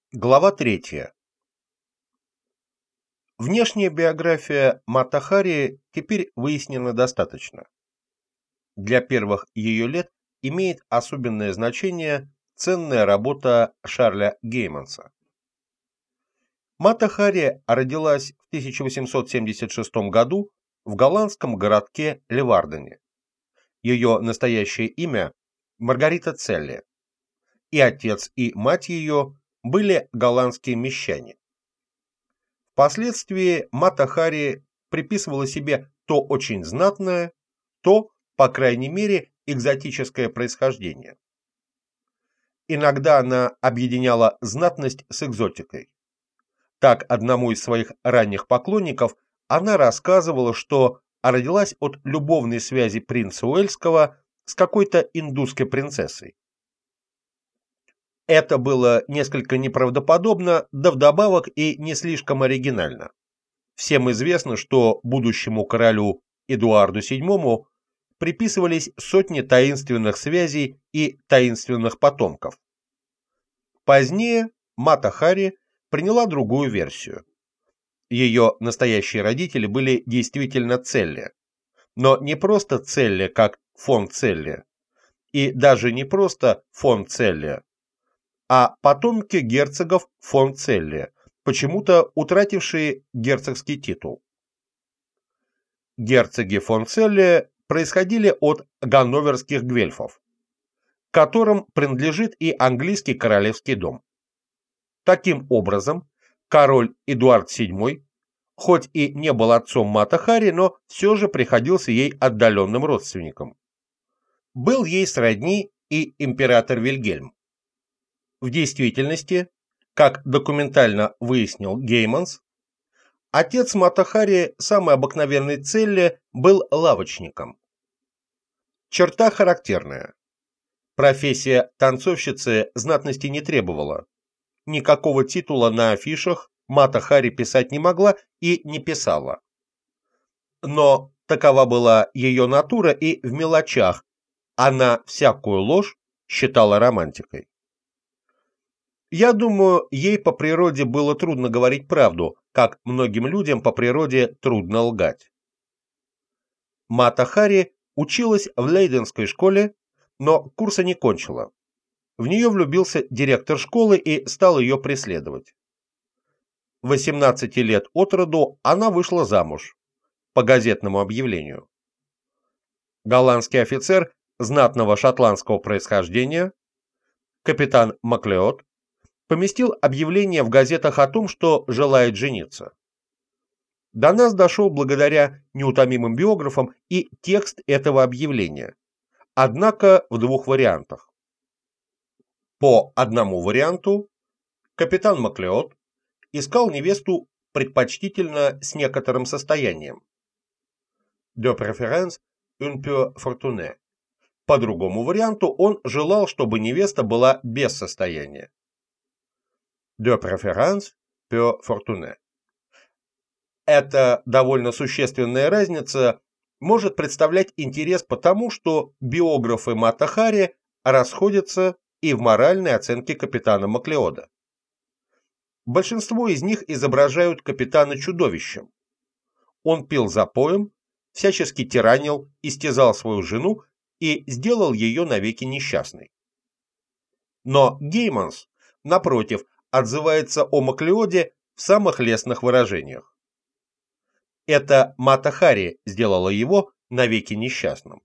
Глава 3. Внешняя биография Мата Хари теперь выяснена достаточно. Для первых ее лет имеет особенное значение ценная работа Шарля Гейманса. Мата Хари родилась в 1876 году в голландском городке Левардене. Ее настоящее имя – Маргарита Целли. И отец, и мать ее были голландские мещане. Впоследствии Мата Хари приписывала себе то очень знатное, то, по крайней мере, экзотическое происхождение. Иногда она объединяла знатность с экзотикой. Так одному из своих ранних поклонников она рассказывала, что родилась от любовной связи принца Уэльского с какой-то индусской принцессой. Это было несколько неправдоподобно, да вдобавок и не слишком оригинально. Всем известно, что будущему королю Эдуарду VII приписывались сотни таинственных связей и таинственных потомков. Позднее Мата Хари приняла другую версию. Ее настоящие родители были действительно Целли, но не просто Целли, как фон Целли, и даже не просто фон Целли, а потомки герцогов фон Целли, почему-то утратившие герцогский титул. Герцоги фон Целли происходили от ганноверских гвельфов, которым принадлежит и английский королевский дом. Таким образом, король Эдуард VII, хоть и не был отцом Мата Хари, но все же приходился ей отдаленным родственником. Был ей сродни и император Вильгельм. В действительности, как документально выяснил Гейманс, отец Мата Хари, самой обыкновенной Целли, был лавочником. Черта характерная. Профессия танцовщицы знатности не требовала. Никакого титула на афишах Мата Хари писать не могла и не писала. Но такова была ее натура, и в мелочах она всякую ложь считала романтикой. Я думаю, ей по природе было трудно говорить правду, как многим людям по природе трудно лгать. Мата Хари училась в Лейденской школе, но курса не кончила. В нее влюбился директор школы и стал ее преследовать. 18 лет от роду она вышла замуж по газетному объявлению. Голландский офицер знатного шотландского происхождения, капитан Маклеод, поместил объявление в газетах о том, что желает жениться. До нас дошел благодаря неутомимым биографам и текст этого объявления, однако в двух вариантах. По одному варианту капитан Маклеод искал невесту предпочтительно с некоторым состоянием. De préférence un peu fortunée. По другому варианту он желал, чтобы невеста была без состояния. De préférence peu fortunée. Эта довольно существенная разница может представлять интерес потому, что биографы Мата Хари расходятся и в моральной оценке капитана Маклеода. Большинство из них изображают капитана чудовищем. Он пил запоем, всячески тиранил, истязал свою жену и сделал ее навеки несчастной. Но Гейманс, напротив, отзывается о Маклеоде в самых лестных выражениях. Это Мата Хари сделала его навеки несчастным.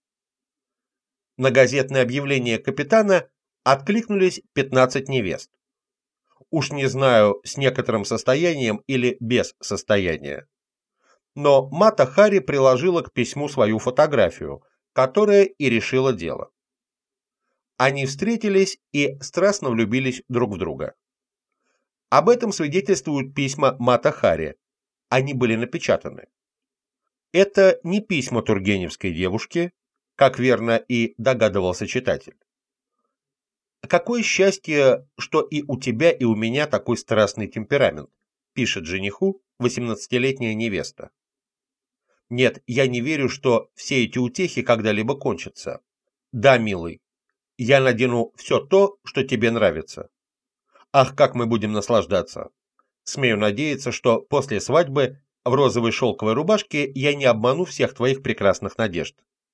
На газетное объявление капитана откликнулись 15 невест. Уж не знаю, с некоторым состоянием или без состояния. Но Мата Хари приложила к письму свою фотографию, которая и решила дело. Они встретились и страстно влюбились друг в друга. Об этом свидетельствуют письма Мата Хари. Они были напечатаны. Это не письма тургеневской девушки, как верно и догадывался читатель. «Какое счастье, что и у тебя, и у меня такой страстный темперамент», пишет жениху 18-летняя невеста. «Нет, я не верю, что все эти утехи когда-либо кончатся. Да, милый, я надену все то, что тебе нравится. Ах, как мы будем наслаждаться! Смею надеяться, что после свадьбы в розовой шелковой рубашке я не обману всех твоих прекрасных надежд.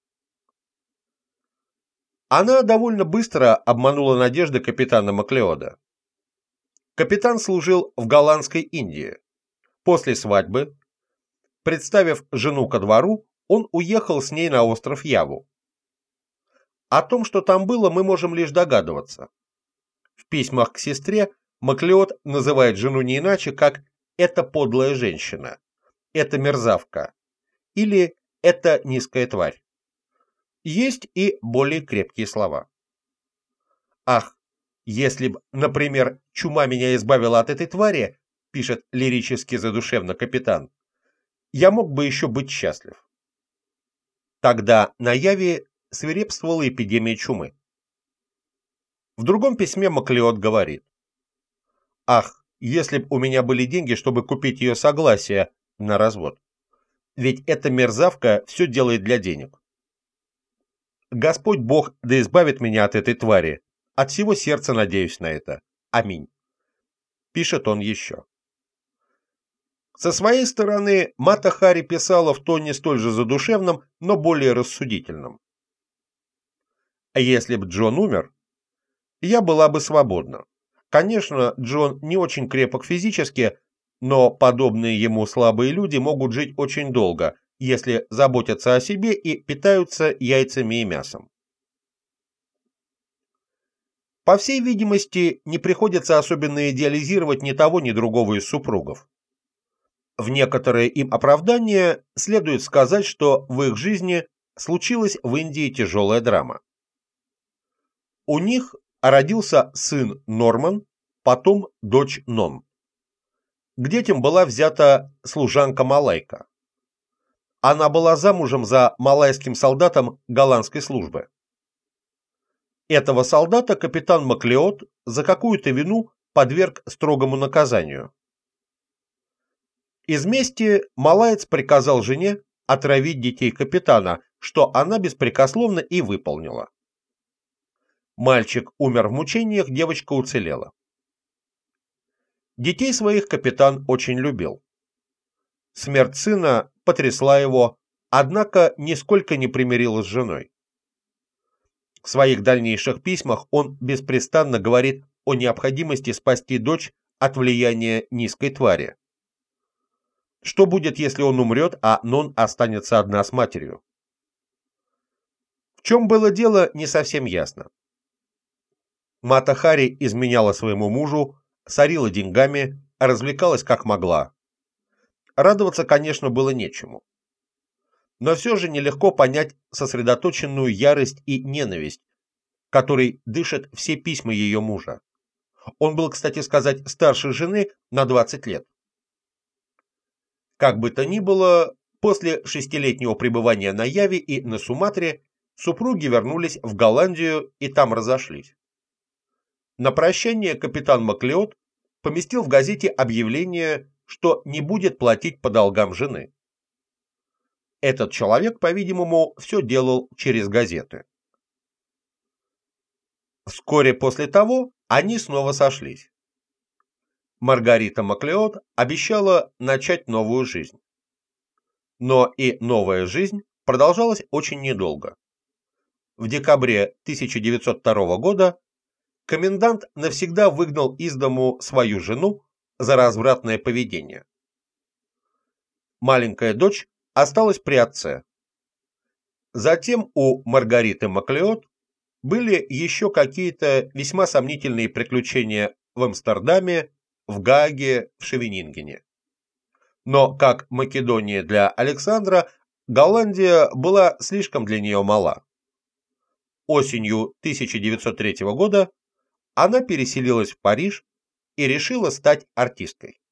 Она довольно быстро обманула надежды капитана Маклеода. Капитан служил в голландской Индии. После свадьбы, представив жену ко двору, он уехал с ней на остров Яву. О том, что там было, мы можем лишь догадываться. В письмах к сестре Маклеод называет жену не иначе, как «эта подлая женщина», «эта мерзавка» или «эта низкая тварь». Есть и более крепкие слова. «Ах, если б, например, чума меня избавила от этой твари», пишет лирически задушевно капитан, «я мог бы еще быть счастлив». Тогда на Яве свирепствовала эпидемия чумы. В другом письме Маклеод говорит: «Ах, если б у меня были деньги, чтобы купить ее согласие на развод. Ведь эта мерзавка все делает для денег. Господь Бог да избавит меня от этой твари. От всего сердца надеюсь на это. Аминь», пишет он еще. Со своей стороны Мата Хари писала в тоне столь же задушевном, но более рассудительном. «А если б Джон умер, я была бы свободна. Конечно, Джон не очень крепок физически, но подобные ему слабые люди могут жить очень долго, если заботятся о себе и питаются яйцами и мясом». По всей видимости, не приходится особенно идеализировать ни того, ни другого из супругов. В некоторое им оправдание следует сказать, что в их жизни случилась в Индии тяжелая драма. У них родился сын Норман, потом дочь Нон. К детям была взята служанка Малайка. Она была замужем за малайским солдатом голландской службы. Этого солдата капитан Маклеод за какую-то вину подверг строгому наказанию. Из мести малаец приказал жене отравить детей капитана, что она беспрекословно и выполнила. Мальчик умер в мучениях, девочка уцелела. Детей своих капитан очень любил. Смерть сына потрясла его, однако нисколько не примирила с женой. В своих дальнейших письмах он беспрестанно говорит о необходимости спасти дочь от влияния низкой твари. Что будет, если он умрет, а Нон останется одна с матерью? В чем было дело, не совсем ясно. Мата Хари изменяла своему мужу, сорила деньгами, развлекалась как могла. Радоваться, конечно, было нечему. Но все же нелегко понять сосредоточенную ярость и ненависть, которой дышат все письма ее мужа. Он был, кстати сказать, старше жены на 20 лет. Как бы то ни было, после 6-летнего пребывания на Яве и на Суматре супруги вернулись в Голландию и там разошлись. На прощание капитан Маклеод поместил в газете объявление, что не будет платить по долгам жены. Этот человек, по-видимому, все делал через газеты. Вскоре после того они снова сошлись. Маргарита Маклеод обещала начать новую жизнь. Но и новая жизнь продолжалась очень недолго. В декабре 1902 года комендант навсегда выгнал из дому свою жену за развратное поведение. Маленькая дочь осталась при отце. Затем у Маргариты Маклеод были еще какие-то весьма сомнительные приключения в Амстердаме, в Гааге, в Шевенингене. Но, как Македония для Александра, Голландия была слишком для нее мала. Осенью 1903 года она переселилась в Париж и решила стать артисткой.